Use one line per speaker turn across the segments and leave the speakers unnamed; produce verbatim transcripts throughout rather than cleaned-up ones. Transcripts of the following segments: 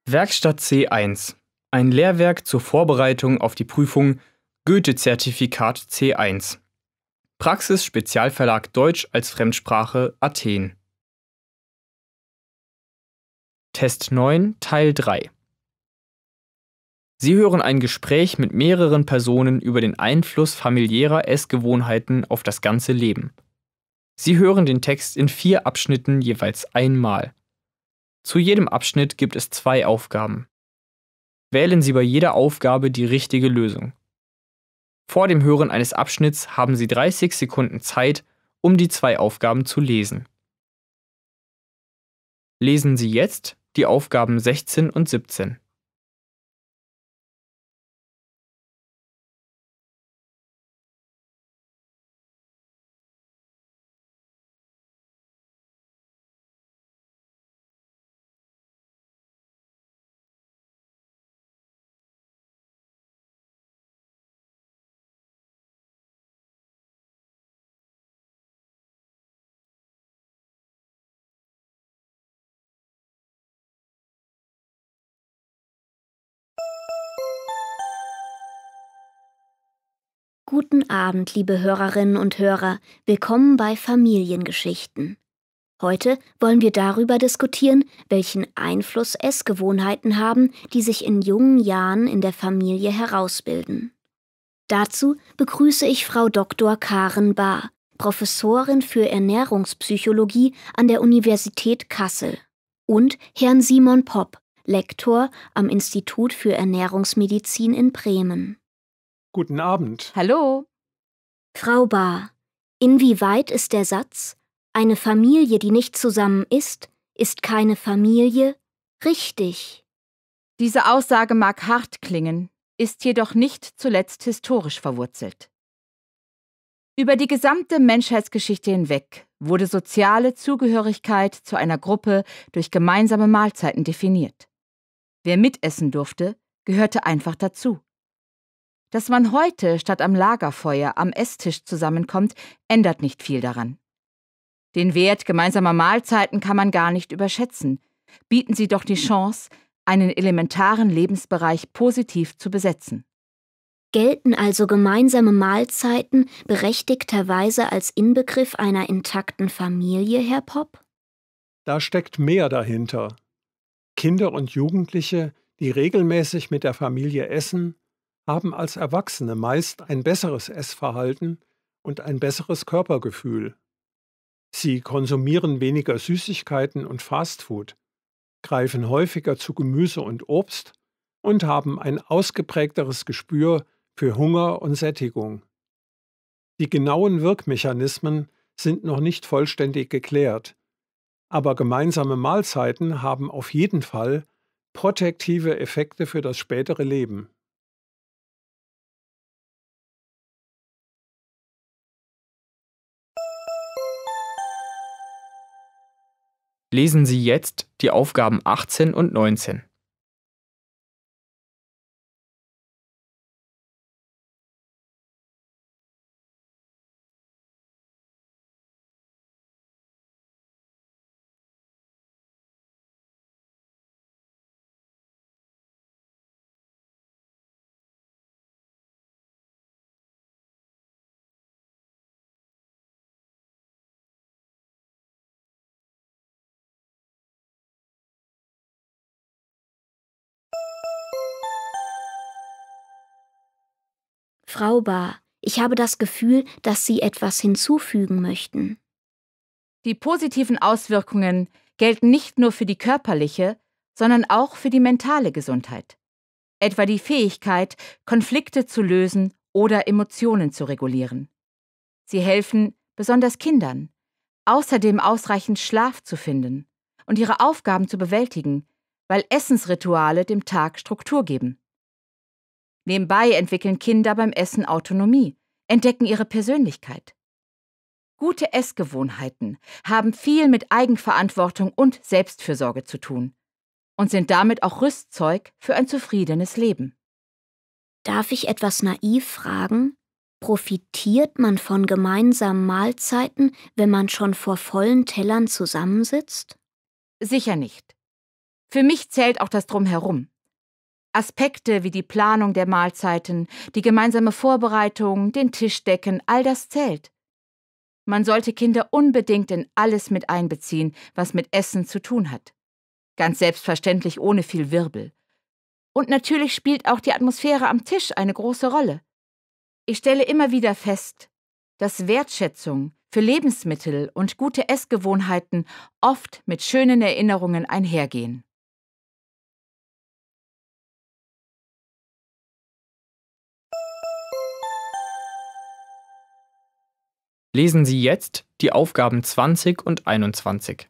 Werkstatt C eins. Ein Lehrwerk zur Vorbereitung auf die Prüfung Goethe-Zertifikat C eins. Praxis Spezialverlag Deutsch als Fremdsprache Athen. Test neun, Teil drei. Sie hören ein Gespräch mit mehreren Personen über den Einfluss familiärer Essgewohnheiten auf das ganze Leben. Sie hören den Text in vier Abschnitten jeweils einmal. Zu jedem Abschnitt gibt es zwei Aufgaben. Wählen Sie bei jeder Aufgabe die richtige Lösung. Vor dem Hören eines Abschnitts haben Sie dreißig Sekunden Zeit, um die zwei Aufgaben zu lesen. Lesen Sie jetzt die Aufgaben sechzehn und siebzehn.
Guten Abend, liebe Hörerinnen und Hörer. Willkommen bei Familiengeschichten. Heute wollen wir darüber diskutieren, welchen Einfluss Essgewohnheiten haben, die sich in jungen Jahren in der Familie herausbilden. Dazu begrüße ich Frau Doktor Karen Bahr, Professorin für Ernährungspsychologie an der Universität Kassel, und Herrn Simon Popp, Lektor am Institut für Ernährungsmedizin in Bremen.
Guten Abend.
Hallo.
Frau Bahr, inwieweit ist der Satz, eine Familie, die nicht zusammen ist, ist keine Familie, richtig?
Diese Aussage mag hart klingen, ist jedoch nicht zuletzt historisch verwurzelt. Über die gesamte Menschheitsgeschichte hinweg wurde soziale Zugehörigkeit zu einer Gruppe durch gemeinsame Mahlzeiten definiert. Wer mitessen durfte, gehörte einfach dazu. Dass man heute statt am Lagerfeuer am Esstisch zusammenkommt, ändert nicht viel daran. Den Wert gemeinsamer Mahlzeiten kann man gar nicht überschätzen, bieten sie doch die Chance, einen elementaren Lebensbereich positiv zu besetzen.
Gelten also gemeinsame Mahlzeiten berechtigterweise als Inbegriff einer intakten Familie, Herr Popp?
Da steckt mehr dahinter. Kinder und Jugendliche, die regelmäßig mit der Familie essen, haben als Erwachsene meist ein besseres Essverhalten und ein besseres Körpergefühl. Sie konsumieren weniger Süßigkeiten und Fastfood, greifen häufiger zu Gemüse und Obst und haben ein ausgeprägteres Gespür für Hunger und Sättigung. Die genauen Wirkmechanismen sind noch nicht vollständig geklärt, aber gemeinsame Mahlzeiten haben auf jeden Fall protektive Effekte für das spätere Leben.
Lesen Sie jetzt die Aufgaben achtzehn und neunzehn.
Frau Bahr, ich habe das Gefühl, dass Sie etwas hinzufügen möchten.
Die positiven Auswirkungen gelten nicht nur für die körperliche, sondern auch für die mentale Gesundheit. Etwa die Fähigkeit, Konflikte zu lösen oder Emotionen zu regulieren. Sie helfen, besonders Kindern, außerdem ausreichend Schlaf zu finden und ihre Aufgaben zu bewältigen, weil Essensrituale dem Tag Struktur geben. Nebenbei entwickeln Kinder beim Essen Autonomie, entdecken ihre Persönlichkeit. Gute Essgewohnheiten haben viel mit Eigenverantwortung und Selbstfürsorge zu tun und sind damit auch Rüstzeug für ein zufriedenes Leben.
Darf ich etwas naiv fragen? Profitiert man von gemeinsamen Mahlzeiten, wenn man schon vor vollen Tellern zusammensitzt?
Sicher nicht. Für mich zählt auch das Drumherum. Aspekte wie die Planung der Mahlzeiten, die gemeinsame Vorbereitung, den Tisch decken, all das zählt. Man sollte Kinder unbedingt in alles mit einbeziehen, was mit Essen zu tun hat. Ganz selbstverständlich ohne viel Wirbel. Und natürlich spielt auch die Atmosphäre am Tisch eine große Rolle. Ich stelle immer wieder fest, dass Wertschätzung für Lebensmittel und gute Essgewohnheiten oft mit schönen Erinnerungen einhergehen.
Lesen Sie jetzt die Aufgaben zwanzig und einundzwanzig.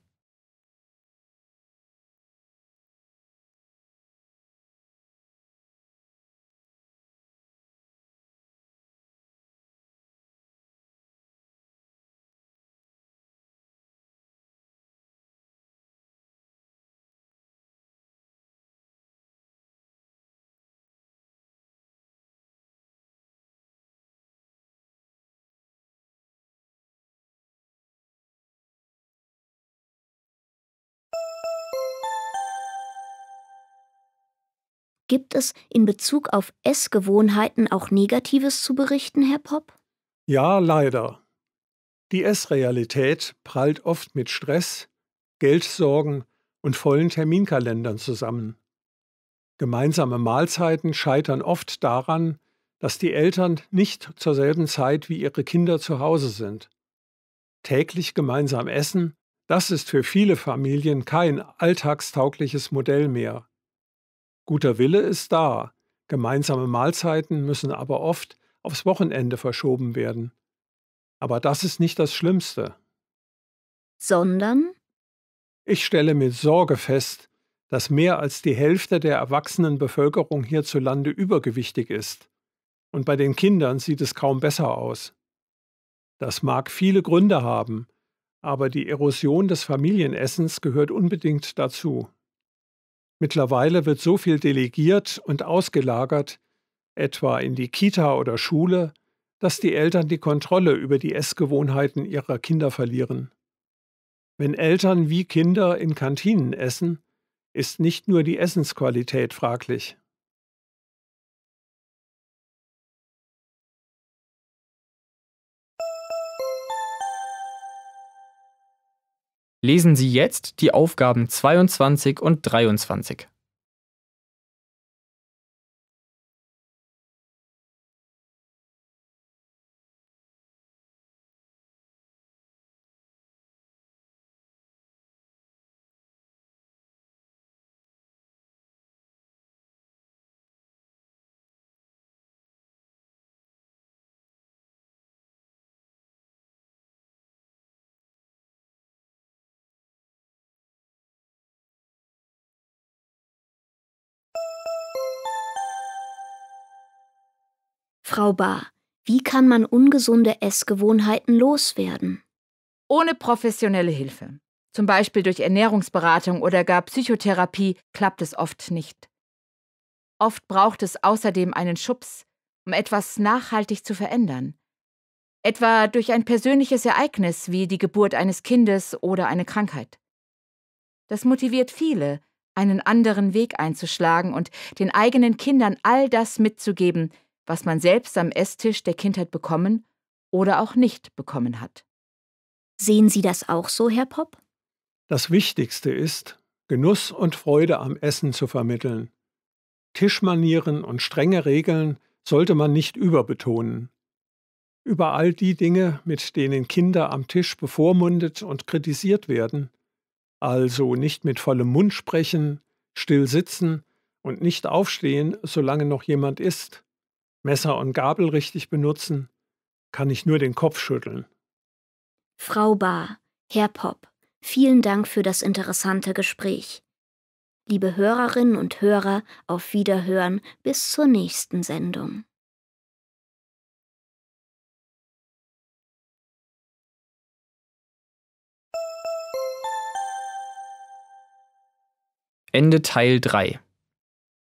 Gibt es in Bezug auf Essgewohnheiten auch Negatives zu berichten, Herr Popp?
Ja, leider. Die Essrealität prallt oft mit Stress, Geldsorgen und vollen Terminkalendern zusammen. Gemeinsame Mahlzeiten scheitern oft daran, dass die Eltern nicht zur selben Zeit wie ihre Kinder zu Hause sind. Täglich gemeinsam essen, das ist für viele Familien kein alltagstaugliches Modell mehr. Guter Wille ist da, gemeinsame Mahlzeiten müssen aber oft aufs Wochenende verschoben werden. Aber das ist nicht das Schlimmste.
Sondern?
Ich stelle mit Sorge fest, dass mehr als die Hälfte der erwachsenen Bevölkerung hierzulande übergewichtig ist. Und bei den Kindern sieht es kaum besser aus. Das mag viele Gründe haben, aber die Erosion des Familienessens gehört unbedingt dazu. Mittlerweile wird so viel delegiert und ausgelagert, etwa in die Kita oder Schule, dass die Eltern die Kontrolle über die Essgewohnheiten ihrer Kinder verlieren. Wenn Eltern wie Kinder in Kantinen essen, ist nicht nur die Essensqualität fraglich.
Lesen Sie jetzt die Aufgaben zweiundzwanzig und dreiundzwanzig.
Frau Bahr, wie kann man ungesunde Essgewohnheiten loswerden?
Ohne professionelle Hilfe, zum Beispiel durch Ernährungsberatung oder gar Psychotherapie, klappt es oft nicht. Oft braucht es außerdem einen Schubs, um etwas nachhaltig zu verändern. Etwa durch ein persönliches Ereignis wie die Geburt eines Kindes oder eine Krankheit. Das motiviert viele, einen anderen Weg einzuschlagen und den eigenen Kindern all das mitzugeben, was man selbst am Esstisch der Kindheit bekommen oder auch nicht bekommen hat.
Sehen Sie das auch so, Herr Popp?
Das Wichtigste ist, Genuss und Freude am Essen zu vermitteln. Tischmanieren und strenge Regeln sollte man nicht überbetonen. Über all die Dinge, mit denen Kinder am Tisch bevormundet und kritisiert werden, also nicht mit vollem Mund sprechen, still sitzen und nicht aufstehen, solange noch jemand isst, Messer und Gabel richtig benutzen, kann ich nur den Kopf schütteln.
Frau Bahr, Herr Popp, vielen Dank für das interessante Gespräch. Liebe Hörerinnen und Hörer, auf Wiederhören bis zur nächsten Sendung.
Ende Teil drei.